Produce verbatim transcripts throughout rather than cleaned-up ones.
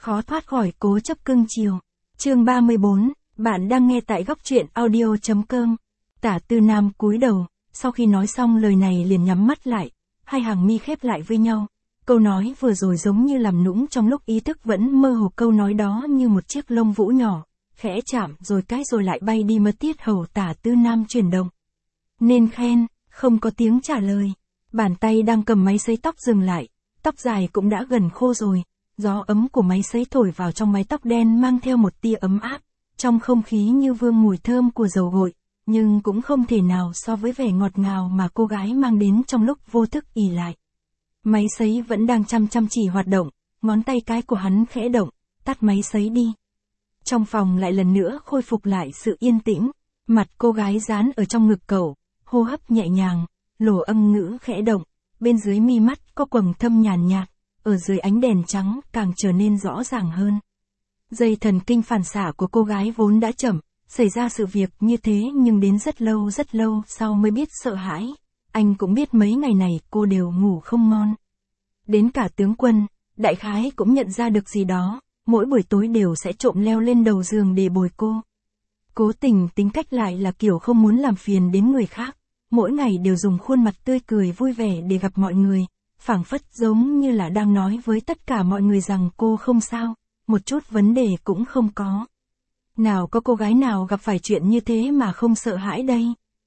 khó thoát khỏi cố chấp cưng chiều. Chương ba mươi bốn, bạn đang nghe tại góc truyện audio.com. Tả Tư Nam cúi đầu, sau khi nói xong lời này liền nhắm mắt lại, hai hàng mi khép lại với nhau. Câu nói vừa rồi giống như làm nũng trong lúc ý thức vẫn mơ hồ, câu nói đó như một chiếc lông vũ nhỏ, khẽ chạm rồi cái rồi lại bay đi mất tiết hầu Tả Tư Nam chuyển động. Nên khen, không có tiếng trả lời. Bàn tay đang cầm máy sấy tóc dừng lại, tóc dài cũng đã gần khô rồi. Gió ấm của máy sấy thổi vào trong mái tóc đen mang theo một tia ấm áp, trong không khí như vương mùi thơm của dầu gội, nhưng cũng không thể nào so với vẻ ngọt ngào mà cô gái mang đến trong lúc vô thức ì lại. Máy sấy vẫn đang chăm chăm chỉ hoạt động, ngón tay cái của hắn khẽ động, tắt máy sấy đi. Trong phòng lại lần nữa khôi phục lại sự yên tĩnh, mặt cô gái dán ở trong ngực cậu, hô hấp nhẹ nhàng, lỗ âm ngữ khẽ động, bên dưới mi mắt có quầng thâm nhàn nhạt, ở dưới ánh đèn trắng càng trở nên rõ ràng hơn. Dây thần kinh phản xạ của cô gái vốn đã chậm, xảy ra sự việc như thế nhưng đến rất lâu rất lâu sau mới biết sợ hãi. Anh cũng biết mấy ngày này cô đều ngủ không ngon. Đến cả tướng Quân, đại khái cũng nhận ra được gì đó, mỗi buổi tối đều sẽ trộm leo lên đầu giường để bồi cô. Cố Tình tính cách lại là kiểu không muốn làm phiền đến người khác, mỗi ngày đều dùng khuôn mặt tươi cười vui vẻ để gặp mọi người, phảng phất giống như là đang nói với tất cả mọi người rằng cô không sao, một chút vấn đề cũng không có. Nào có cô gái nào gặp phải chuyện như thế mà không sợ hãi đây?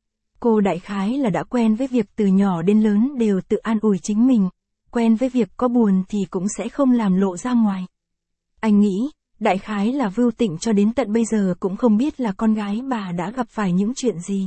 Cô đại khái là đã quen với việc từ nhỏ đến lớn đều tự an ủi chính mình, quen với việc có buồn thì cũng sẽ không làm lộ ra ngoài. Anh nghĩ, đại khái là Vưu Tịnh cho đến tận bây giờ cũng không biết là con gái bà đã gặp phải những chuyện gì.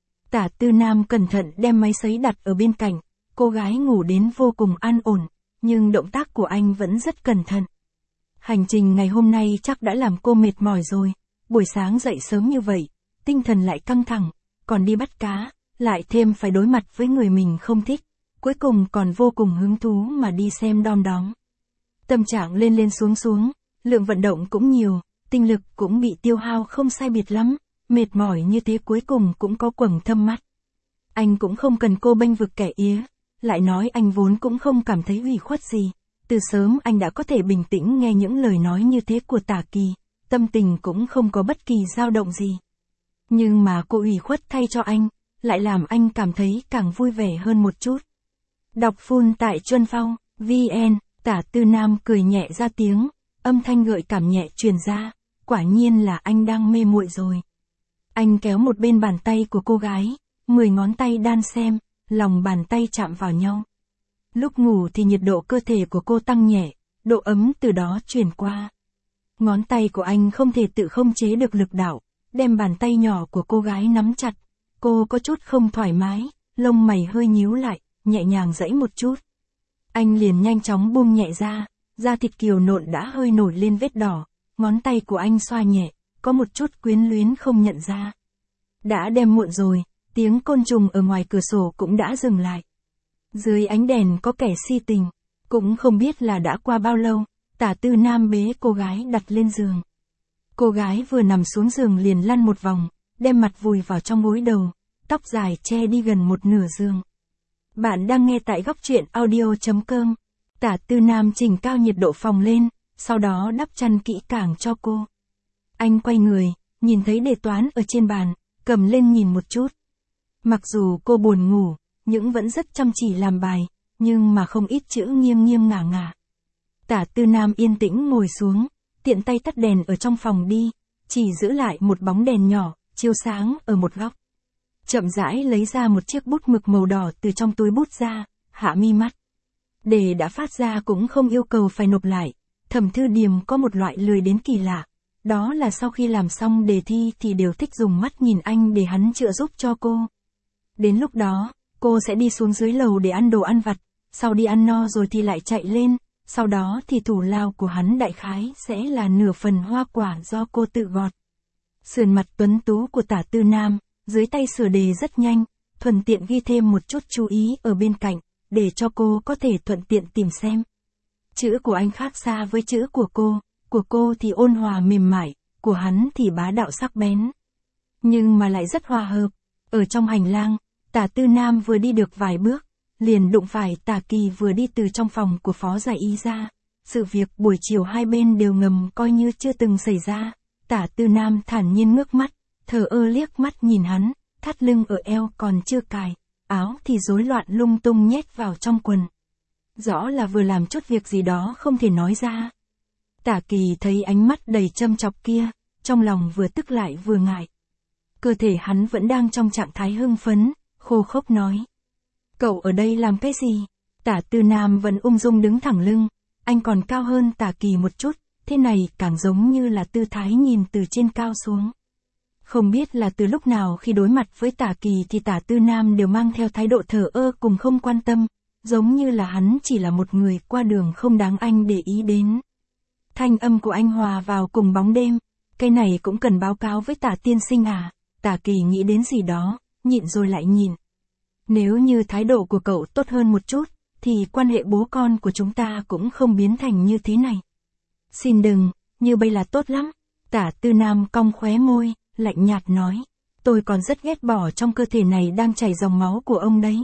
Tả Tư Nam cẩn thận đem máy sấy đặt ở bên cạnh, cô gái ngủ đến vô cùng an ổn, nhưng động tác của anh vẫn rất cẩn thận. Hành trình ngày hôm nay chắc đã làm cô mệt mỏi rồi, buổi sáng dậy sớm như vậy, tinh thần lại căng thẳng, còn đi bắt cá, lại thêm phải đối mặt với người mình không thích, cuối cùng còn vô cùng hứng thú mà đi xem đom đóm. Tâm trạng lên lên xuống xuống, lượng vận động cũng nhiều, tinh lực cũng bị tiêu hao không sai biệt lắm, mệt mỏi như thế cuối cùng cũng có quầng thâm mắt. Anh cũng không cần cô bênh vực kẻ ía, lại nói anh vốn cũng không cảm thấy ủy khuất gì, từ sớm anh đã có thể bình tĩnh nghe những lời nói như thế của Tả Kỳ, tâm tình cũng không có bất kỳ dao động gì. Nhưng mà cô ủy khuất thay cho anh, lại làm anh cảm thấy càng vui vẻ hơn một chút. Đọc full tại Chuân Phong, vn, Tả Tư Nam cười nhẹ ra tiếng, âm thanh gợi cảm nhẹ truyền ra, quả nhiên là anh đang mê muội rồi. Anh kéo một bên bàn tay của cô gái, mười ngón tay đan xem, lòng bàn tay chạm vào nhau. Lúc ngủ thì nhiệt độ cơ thể của cô tăng nhẹ, độ ấm từ đó truyền qua. Ngón tay của anh không thể tự không chế được lực đạo, đem bàn tay nhỏ của cô gái nắm chặt. Cô có chút không thoải mái, lông mày hơi nhíu lại, nhẹ nhàng giãy một chút. Anh liền nhanh chóng buông nhẹ ra, da thịt kiều nộn đã hơi nổi lên vết đỏ, ngón tay của anh xoa nhẹ, có một chút quyến luyến không nhận ra. Đã đêm muộn rồi, tiếng côn trùng ở ngoài cửa sổ cũng đã dừng lại. Dưới ánh đèn có kẻ si tình, cũng không biết là đã qua bao lâu, Tả Tư Nam bế cô gái đặt lên giường. Cô gái vừa nằm xuống giường liền lăn một vòng, đem mặt vùi vào trong gối đầu, tóc dài che đi gần một nửa giường. Bạn đang nghe tại góc truyện audio.com. Tả Tư Nam chỉnh cao nhiệt độ phòng lên, sau đó đắp chăn kỹ càng cho cô. Anh quay người, nhìn thấy đề toán ở trên bàn, cầm lên nhìn một chút. Mặc dù cô buồn ngủ, nhưng vẫn rất chăm chỉ làm bài, nhưng mà không ít chữ nghiêng nghiêng ngả ngả. Tả Tư Nam yên tĩnh ngồi xuống, tiện tay tắt đèn ở trong phòng đi, chỉ giữ lại một bóng đèn nhỏ, chiếu sáng ở một góc. Chậm rãi lấy ra một chiếc bút mực màu đỏ từ trong túi bút ra, hạ mi mắt. Đề đã phát ra cũng không yêu cầu phải nộp lại, Thẩm Thư Điềm có một loại lười đến kỳ lạ. Đó là sau khi làm xong đề thi thì đều thích dùng mắt nhìn anh để hắn trợ giúp cho cô. Đến lúc đó, cô sẽ đi xuống dưới lầu để ăn đồ ăn vặt, sau đi ăn no rồi thì lại chạy lên, sau đó thì thủ lao của hắn đại khái sẽ là nửa phần hoa quả do cô tự gọt. Sườn mặt tuấn tú của Tả Tư Nam, dưới tay sửa đề rất nhanh, thuận tiện ghi thêm một chút chú ý ở bên cạnh, để cho cô có thể thuận tiện tìm xem. Chữ của anh khác xa với chữ của cô, của cô thì ôn hòa mềm mại, của hắn thì bá đạo sắc bén. Nhưng mà lại rất hòa hợp. Ở trong hành lang, Tả Tư Nam vừa đi được vài bước, liền đụng phải Tả Kỳ vừa đi từ trong phòng của Phó Giải Y ra. Sự việc buổi chiều hai bên đều ngầm coi như chưa từng xảy ra. Tả Tư Nam thản nhiên ngước mắt, thờ ơ liếc mắt nhìn hắn, thắt lưng ở eo còn chưa cài, áo thì rối loạn lung tung nhét vào trong quần. Rõ là vừa làm chút việc gì đó không thể nói ra. Tả Kỳ thấy ánh mắt đầy châm chọc kia, trong lòng vừa tức lại vừa ngại. Cơ thể hắn vẫn đang trong trạng thái hưng phấn, khô khốc nói. Cậu ở đây làm cái gì? Tả Tư Nam vẫn ung dung đứng thẳng lưng, anh còn cao hơn Tả Kỳ một chút, thế này càng giống như là tư thái nhìn từ trên cao xuống. Không biết là từ lúc nào khi đối mặt với Tả Kỳ thì Tả Tư Nam đều mang theo thái độ thờ ơ cùng không quan tâm, giống như là hắn chỉ là một người qua đường không đáng anh để ý đến. Thanh âm của anh hòa vào cùng bóng đêm, cái này cũng cần báo cáo với Tả tiên sinh à? Tả Kỳ nghĩ đến gì đó, nhịn rồi lại nhìn. Nếu như thái độ của cậu tốt hơn một chút, thì quan hệ bố con của chúng ta cũng không biến thành như thế này. Xin đừng, như bây là tốt lắm. Tả Tư Nam cong khóe môi, lạnh nhạt nói. Tôi còn rất ghét bỏ trong cơ thể này đang chảy dòng máu của ông đấy.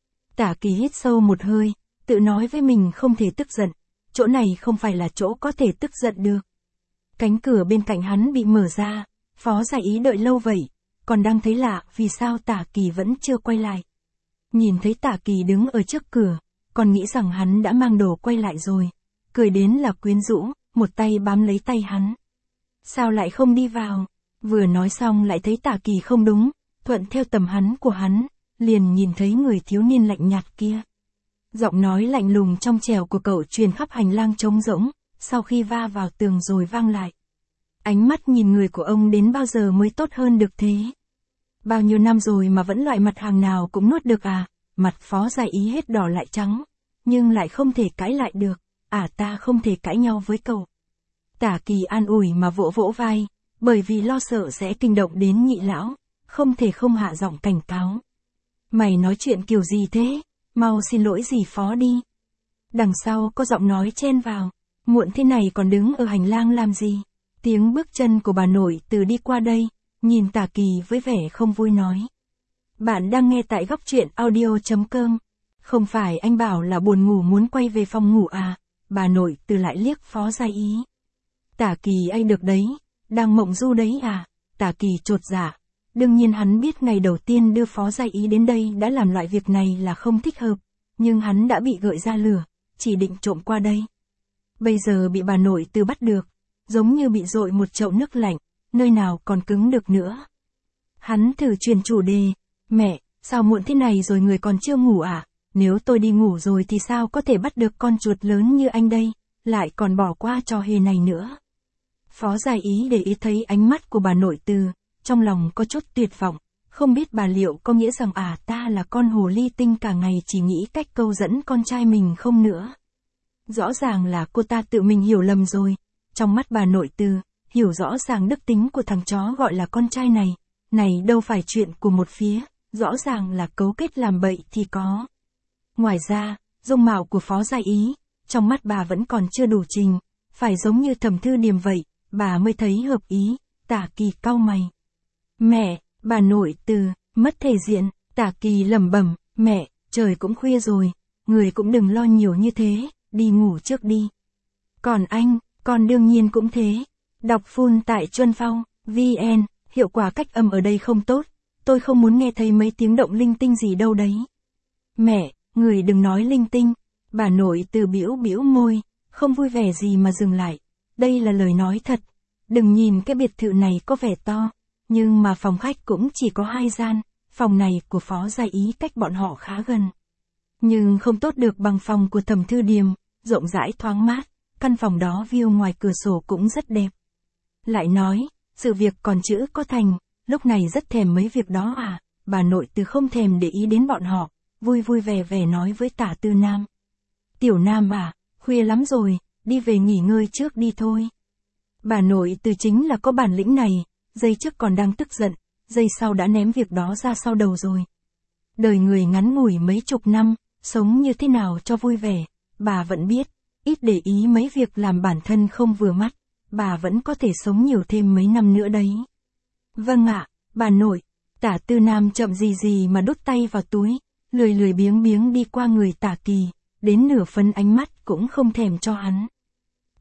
Tả Kỳ hít sâu một hơi, tự nói với mình không thể tức giận. Chỗ này không phải là chỗ có thể tức giận được. Cánh cửa bên cạnh hắn bị mở ra, Phó Gia Ý đợi lâu vậy, còn đang thấy lạ vì sao Tả Kỳ vẫn chưa quay lại. Nhìn thấy Tả Kỳ đứng ở trước cửa, còn nghĩ rằng hắn đã mang đồ quay lại rồi, cười đến là quyến rũ, một tay bám lấy tay hắn. Sao lại không đi vào? Vừa nói xong lại thấy Tả Kỳ không đúng, thuận theo tầm hắn của hắn, liền nhìn thấy người thiếu niên lạnh nhạt kia. Giọng nói lạnh lùng trong trẻo của cậu truyền khắp hành lang trống rỗng, sau khi va vào tường rồi vang lại. Ánh mắt nhìn người của ông đến bao giờ mới tốt hơn được thế? Bao nhiêu năm rồi mà vẫn loại mặt hàng nào cũng nuốt được à? Mặt Phó Gia Ý hết đỏ lại trắng, nhưng lại không thể cãi lại được. À, ta không thể cãi nhau với cậu. Tả Kỳ an ủi mà vỗ vỗ vai, bởi vì lo sợ sẽ kinh động đến nhị lão, không thể không hạ giọng cảnh cáo. Mày nói chuyện kiểu gì thế? Mau xin lỗi dì Phó đi. Đằng sau có giọng nói chen vào. Muộn thế này còn đứng ở hành lang làm gì? Tiếng bước chân của bà nội từ đi qua đây, nhìn Tả Kỳ với vẻ không vui nói. Bạn đang nghe tại góc truyện audio chấm com. Không phải anh bảo là buồn ngủ muốn quay về phòng ngủ à? Bà nội từ lại liếc Phó Gia Ý. Tả Kỳ anh được đấy, đang mộng du đấy à? Tả Kỳ chột dạ. Đương nhiên hắn biết ngày đầu tiên đưa Phó Gia Ý đến đây đã làm loại việc này là không thích hợp, nhưng hắn đã bị gợi ra lửa, chỉ định trộm qua đây. Bây giờ bị bà nội từ bắt được, giống như bị dội một chậu nước lạnh, nơi nào còn cứng được nữa. Hắn thử chuyển chủ đề, mẹ, sao muộn thế này rồi người còn chưa ngủ à? Nếu tôi đi ngủ rồi thì sao có thể bắt được con chuột lớn như anh đây, lại còn bỏ qua trò hề này nữa. Phó Gia Ý để ý thấy ánh mắt của bà nội từ, trong lòng có chút tuyệt vọng, không biết bà liệu có nghĩa rằng à ta là con hồ ly tinh cả ngày chỉ nghĩ cách câu dẫn con trai mình không nữa. Rõ ràng là cô ta tự mình hiểu lầm rồi, trong mắt bà nội từ, hiểu rõ ràng đức tính của thằng chó gọi là con trai này, này đâu phải chuyện của một phía, rõ ràng là cấu kết làm bậy thì có. Ngoài ra, dung mạo của Phó Gia Ý, trong mắt bà vẫn còn chưa đủ trình, phải giống như Thẩm Thư Điềm vậy, bà mới thấy hợp ý. Tả Kỳ cau mày. Mẹ, bà nội từ, mất thể diện. Tả Kỳ lẩm bẩm, mẹ, trời cũng khuya rồi, người cũng đừng lo nhiều như thế, đi ngủ trước đi. Còn anh, con đương nhiên cũng thế. Đọc full tại Chuân Phong, vn, hiệu quả cách âm ở đây không tốt, tôi không muốn nghe thấy mấy tiếng động linh tinh gì đâu đấy. Mẹ, người đừng nói linh tinh. Bà nội từ bĩu bĩu môi, không vui vẻ gì mà dừng lại. Đây là lời nói thật. Đừng nhìn cái biệt thự này có vẻ to, nhưng mà phòng khách cũng chỉ có hai gian, phòng này của Phó Gia Ý cách bọn họ khá gần. Nhưng không tốt được bằng phòng của Thẩm Thư Điềm, rộng rãi thoáng mát, căn phòng đó view ngoài cửa sổ cũng rất đẹp. Lại nói, sự việc còn chữ có thành, lúc này rất thèm mấy việc đó à, bà nội từ không thèm để ý đến bọn họ, vui vui vẻ vẻ nói với Tả Tư Nam. Tiểu Nam à, khuya lắm rồi, đi về nghỉ ngơi trước đi thôi. Bà nội từ chính là có bản lĩnh này, giây trước còn đang tức giận, giây sau đã ném việc đó ra sau đầu rồi. Đời người ngắn ngủi mấy chục năm, sống như thế nào cho vui vẻ, bà vẫn biết, ít để ý mấy việc làm bản thân không vừa mắt, bà vẫn có thể sống nhiều thêm mấy năm nữa đấy. Vâng ạ, bà nội. Tả Tư Nam chậm gì gì mà đút tay vào túi, lười lười biếng biếng đi qua người Tả Kỳ, đến nửa phân ánh mắt cũng không thèm cho hắn.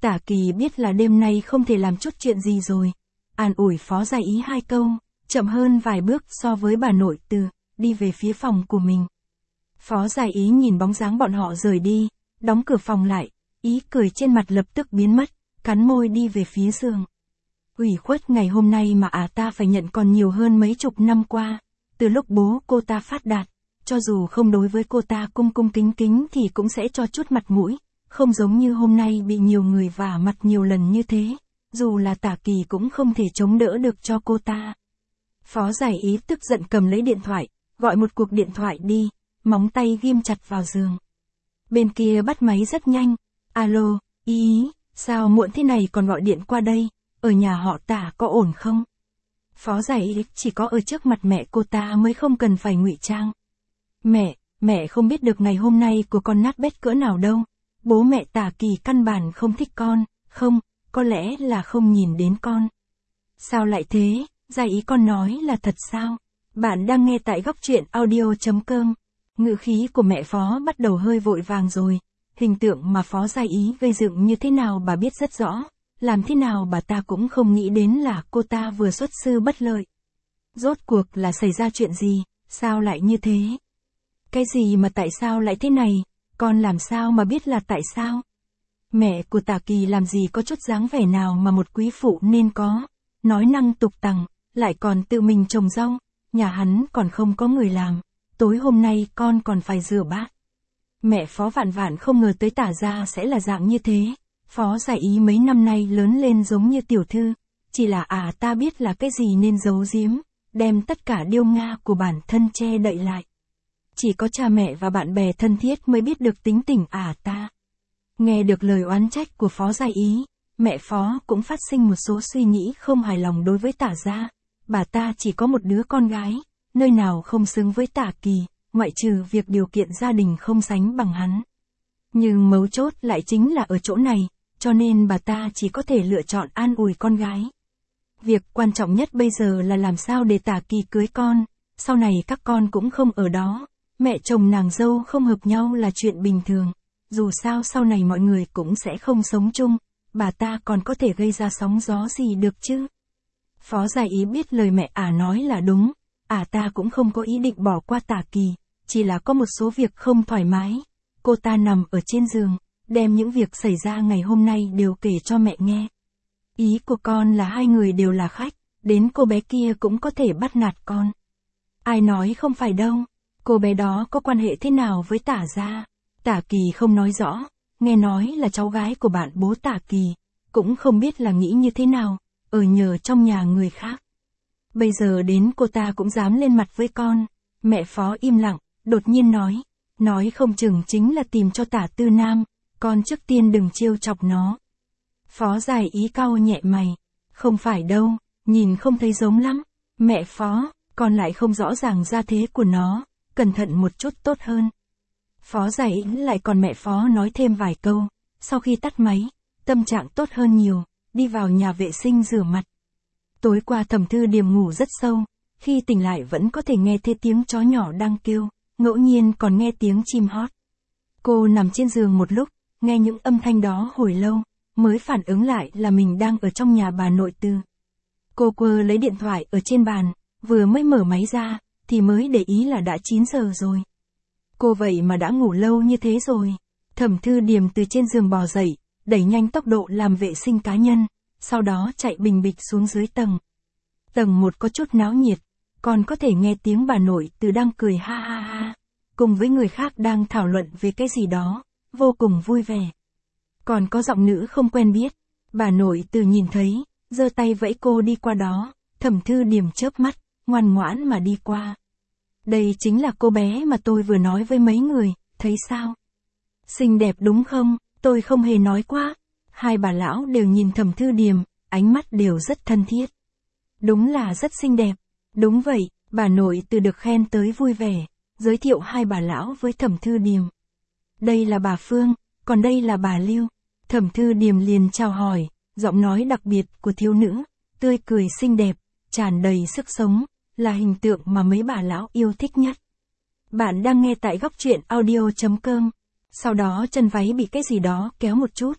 Tả Kỳ biết là đêm nay không thể làm chút chuyện gì rồi. An ủi Phó Gia Ý hai câu, chậm hơn vài bước so với bà nội Từ, đi về phía phòng của mình. Phó Gia Ý nhìn bóng dáng bọn họ rời đi, đóng cửa phòng lại, ý cười trên mặt lập tức biến mất, cắn môi đi về phía giường. Ủy khuất ngày hôm nay mà à ta phải nhận còn nhiều hơn mấy chục năm qua, từ lúc bố cô ta phát đạt, cho dù không đối với cô ta cung cung kính kính thì cũng sẽ cho chút mặt mũi, không giống như hôm nay bị nhiều người vả mặt nhiều lần như thế, dù là Tả Kỳ cũng không thể chống đỡ được cho cô ta. Phó Giải Ý tức giận cầm lấy điện thoại, gọi một cuộc điện thoại đi, móng tay ghim chặt vào giường. Bên kia bắt máy rất nhanh, alo, Ý Ý, sao muộn thế này còn gọi điện qua đây, ở nhà họ Tả có ổn không? Phó Giải Ý chỉ có ở trước mặt mẹ cô ta mới không cần phải ngụy trang. Mẹ, mẹ không biết được ngày hôm nay của con nát bét cỡ nào đâu, bố mẹ Tả Kỳ căn bản không thích con, không, có lẽ là không nhìn đến con. Sao lại thế, Giải Ý con nói là thật sao? Bạn đang nghe tại góc truyện audio chấm com. Ngữ khí của mẹ Phó bắt đầu hơi vội vàng rồi, hình tượng mà Phó Giải Ý gây dựng như thế nào bà biết rất rõ, làm thế nào bà ta cũng không nghĩ đến là cô ta vừa xuất sư bất lợi. Rốt cuộc là xảy ra chuyện gì, sao lại như thế? Cái gì mà tại sao lại thế này, con làm sao mà biết là tại sao? Mẹ của Tả Kỳ làm gì có chút dáng vẻ nào mà một quý phụ nên có, nói năng tục tằng, lại còn tự mình trồng rau, nhà hắn còn không có người làm, tối hôm nay con còn phải rửa bát. Mẹ Phó vạn vạn không ngờ tới Tả gia sẽ là dạng như thế. Phó Giải Ý mấy năm nay lớn lên giống như tiểu thư, chỉ là à ta biết là cái gì nên giấu giếm, đem tất cả điêu nga của bản thân che đậy lại. Chỉ có cha mẹ và bạn bè thân thiết mới biết được tính tình à ta. Nghe được lời oán trách của Phó Giải Ý, mẹ Phó cũng phát sinh một số suy nghĩ không hài lòng đối với Tả gia. Bà ta chỉ có một đứa con gái, nơi nào không xứng với Tả Kỳ, ngoại trừ việc điều kiện gia đình không sánh bằng hắn. Nhưng mấu chốt lại chính là ở chỗ này, cho nên bà ta chỉ có thể lựa chọn an ủi con gái. Việc quan trọng nhất bây giờ là làm sao để Tả Kỳ cưới con, sau này các con cũng không ở đó, mẹ chồng nàng dâu không hợp nhau là chuyện bình thường, dù sao sau này mọi người cũng sẽ không sống chung, bà ta còn có thể gây ra sóng gió gì được chứ. Phó Giải Ý biết lời mẹ ả nói là đúng, ả ta cũng không có ý định bỏ qua Tả Kỳ, chỉ là có một số việc không thoải mái. Cô ta nằm ở trên giường, đem những việc xảy ra ngày hôm nay đều kể cho mẹ nghe. Ý của con là hai người đều là khách, đến cô bé kia cũng có thể bắt nạt con. Ai nói không phải đâu, cô bé đó có quan hệ thế nào với Tả gia? Tả Kỳ không nói rõ, nghe nói là cháu gái của bạn bố Tả Kỳ, cũng không biết là nghĩ như thế nào, ở nhờ trong nhà người khác. Bây giờ đến cô ta cũng dám lên mặt với con. Mẹ Phó im lặng, đột nhiên nói, nói không chừng chính là tìm cho Tả Tư Nam, con trước tiên đừng trêu chọc nó. Phó Giải Ý cau nhẹ mày, không phải đâu, nhìn không thấy giống lắm. Mẹ Phó, con lại không rõ ràng gia thế của nó, cẩn thận một chút tốt hơn. Phó Giải Ý lại còn mẹ Phó nói thêm vài câu, sau khi tắt máy, tâm trạng tốt hơn nhiều, đi vào nhà vệ sinh rửa mặt. Tối qua Thẩm Thư Điềm ngủ rất sâu, khi tỉnh lại vẫn có thể nghe thấy tiếng chó nhỏ đang kêu, ngẫu nhiên còn nghe tiếng chim hót. Cô nằm trên giường một lúc, nghe những âm thanh đó hồi lâu, mới phản ứng lại là mình đang ở trong nhà bà nội Từ. Cô quơ lấy điện thoại ở trên bàn, vừa mới mở máy ra, thì mới để ý là đã chín giờ rồi. Cô vậy mà đã ngủ lâu như thế rồi. Thẩm Thư Điềm từ trên giường bò dậy, đẩy nhanh tốc độ làm vệ sinh cá nhân, sau đó chạy bình bịch xuống dưới tầng. Tầng một có chút náo nhiệt, còn có thể nghe tiếng bà nội Từ đang cười ha ha ha, cùng với người khác đang thảo luận về cái gì đó, vô cùng vui vẻ. Còn có giọng nữ không quen biết, bà nội Từ nhìn thấy, giơ tay vẫy cô đi qua đó, Thẩm Thư Điềm chớp mắt, ngoan ngoãn mà đi qua. Đây chính là cô bé mà tôi vừa nói với mấy người, thấy sao? Xinh đẹp đúng không, tôi không hề nói quá. Hai bà lão đều nhìn Thẩm Thư Điềm, ánh mắt đều rất thân thiết. Đúng là rất xinh đẹp. Đúng vậy, bà nội Từ được khen tới vui vẻ, giới thiệu hai bà lão với Thẩm Thư Điềm. Đây là bà Phương, còn đây là bà Lưu. Thẩm Thư Điềm liền chào hỏi, giọng nói đặc biệt của thiếu nữ, tươi cười xinh đẹp, tràn đầy sức sống, là hình tượng mà mấy bà lão yêu thích nhất. Bạn đang nghe tại góc truyện audio chấm com. Sau đó chân váy bị cái gì đó kéo một chút.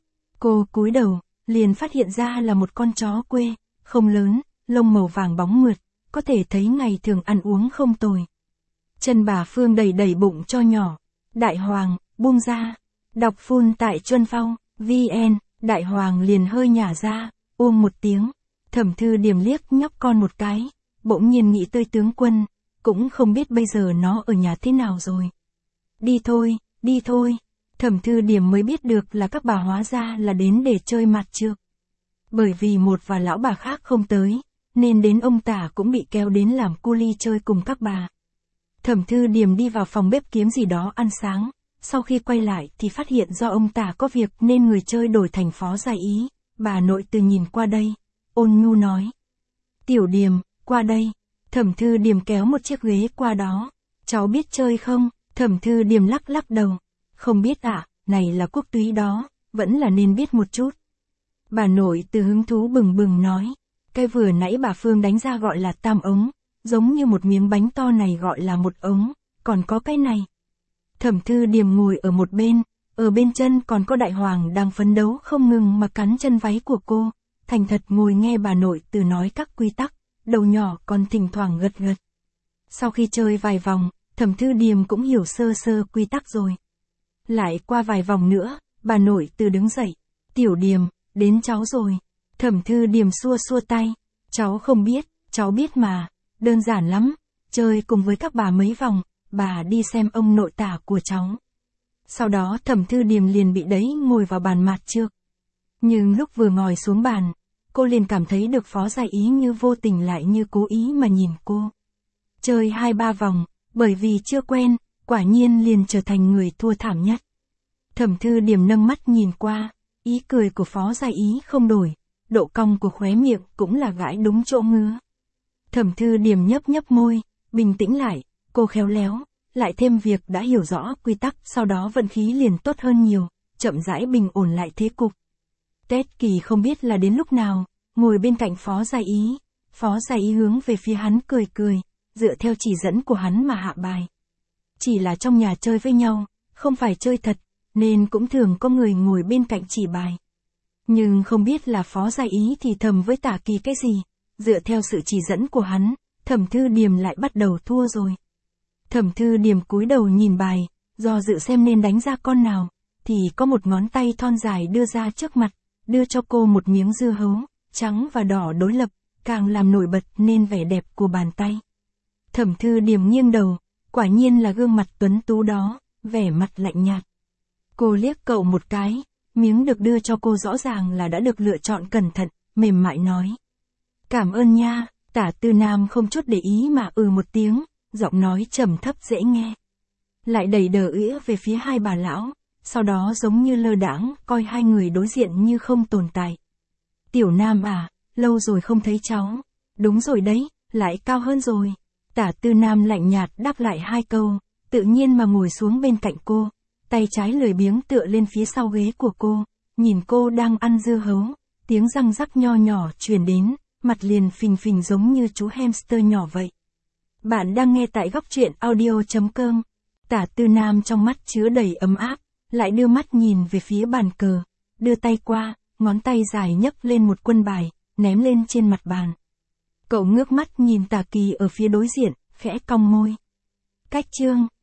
Cô cúi đầu, liền phát hiện ra là một con chó quê, không lớn, lông màu vàng bóng mượt, có thể thấy ngày thường ăn uống không tồi. Chân bà Phương đầy đầy bụng cho nhỏ. Đại Hoàng, buông ra. Đọc phun tại Chuân Phong, vn, Đại Hoàng liền hơi nhả ra, uông một tiếng. Thẩm Thư Điềm liếc nhóc con một cái, bỗng nhiên nghĩ tới tướng quân, cũng không biết bây giờ nó ở nhà thế nào rồi. Đi thôi, đi thôi. Thẩm Thư Điềm mới biết được là các bà hóa ra là đến để chơi mặt trược. Bởi vì một và lão bà khác không tới, nên đến ông Tả cũng bị kéo đến làm cu li chơi cùng các bà. Thẩm Thư Điềm đi vào phòng bếp kiếm gì đó ăn sáng, sau khi quay lại thì phát hiện do ông Tả có việc nên người chơi đổi thành Phó Gia Ý. Bà nội từ nhìn qua đây, ôn nhu nói. Tiểu Điềm, qua đây. Thẩm Thư Điềm kéo một chiếc ghế qua đó. Cháu biết chơi không? Thẩm Thư Điềm lắc lắc đầu. Không biết ạ, à, này là quốc túy đó, vẫn là nên biết một chút. Bà nội từ hứng thú bừng bừng nói. Cái vừa nãy bà Phương đánh ra gọi là tam ống, giống như một miếng bánh to này gọi là một ống, còn có cái này. Thẩm Thư Điềm ngồi ở một bên, ở bên chân còn có Đại Hoàng đang phấn đấu không ngừng mà cắn chân váy của cô, thành thật ngồi nghe bà nội từ nói các quy tắc, đầu nhỏ còn thỉnh thoảng gật gật. Sau khi chơi vài vòng, Thẩm Thư Điềm cũng hiểu sơ sơ quy tắc rồi. Lại qua vài vòng nữa, bà nội từ đứng dậy. Tiểu Điềm, đến cháu rồi. Thẩm Thư Điềm xua xua tay. Cháu không biết, cháu biết mà, đơn giản lắm, chơi cùng với các bà mấy vòng, bà đi xem ông nội Tả của cháu. Sau đó Thẩm Thư Điềm liền bị đấy ngồi vào bàn mặt trược. Nhưng lúc vừa ngồi xuống bàn, cô liền cảm thấy được Phó Gia Ý như vô tình lại như cố ý mà nhìn cô. Chơi hai ba vòng, bởi vì chưa quen, quả nhiên liền trở thành người thua thảm nhất. Thẩm Thư Điềm nâng mắt nhìn qua, ý cười của Phó Gia Ý không đổi, độ cong của khóe miệng cũng là gãi đúng chỗ ngứa. Thẩm Thư Điềm nhấp nhấp môi, bình tĩnh lại, cô khéo léo, lại thêm việc đã hiểu rõ quy tắc, sau đó vận khí liền tốt hơn nhiều, chậm rãi bình ổn lại thế cục. Tết Kỳ không biết là đến lúc nào, ngồi bên cạnh Phó Gia Ý, Phó Gia Ý hướng về phía hắn cười cười, dựa theo chỉ dẫn của hắn mà hạ bài. Chỉ là trong nhà chơi với nhau, không phải chơi thật, nên cũng thường có người ngồi bên cạnh chỉ bài. Nhưng không biết là Phó Gia Ý thì thầm với Tả Kỳ cái gì, dựa theo sự chỉ dẫn của hắn, Thẩm Thư Điềm lại bắt đầu thua rồi. Thẩm Thư Điềm cúi đầu nhìn bài, do dự xem nên đánh ra con nào, thì có một ngón tay thon dài đưa ra trước mặt, đưa cho cô một miếng dưa hấu, trắng và đỏ đối lập, càng làm nổi bật nên vẻ đẹp của bàn tay. Thẩm Thư Điềm nghiêng đầu, quả nhiên là gương mặt tuấn tú đó, vẻ mặt lạnh nhạt. Cô liếc cậu một cái, miếng được đưa cho cô rõ ràng là đã được lựa chọn cẩn thận, mềm mại nói. Cảm ơn nha. Tả Tư Nam không chút để ý mà ừ một tiếng, giọng nói trầm thấp dễ nghe. Lại đẩy đờ ĩa về phía hai bà lão, sau đó giống như lơ đãng coi hai người đối diện như không tồn tại. Tiểu Nam à, lâu rồi không thấy cháu. Đúng rồi đấy, lại cao hơn rồi. Tả Tư Nam lạnh nhạt đáp lại hai câu, tự nhiên mà ngồi xuống bên cạnh cô, tay trái lười biếng tựa lên phía sau ghế của cô, nhìn cô đang ăn dưa hấu, tiếng răng rắc nho nhỏ truyền đến, mặt liền phình phình giống như chú hamster nhỏ vậy. Bạn đang nghe tại góc truyện audio chấm com. Tả Tư Nam trong mắt chứa đầy ấm áp, lại đưa mắt nhìn về phía bàn cờ, đưa tay qua, ngón tay dài nhấc lên một quân bài, ném lên trên mặt bàn. Cậu ngước mắt nhìn Tả Kỳ ở phía đối diện, khẽ cong môi. Cách chương,